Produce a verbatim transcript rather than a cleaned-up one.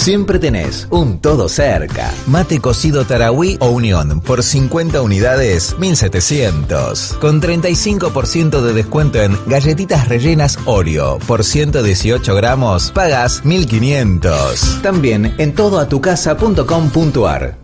Siempre tenés un todo cerca. Mate cocido Tarahui o Unión por cincuenta unidades, mil setecientos. Con treinta y cinco por ciento de descuento en galletitas rellenas Oreo por ciento dieciocho gramos, pagas mil quinientos. También en todo a tu casa punto com punto ar.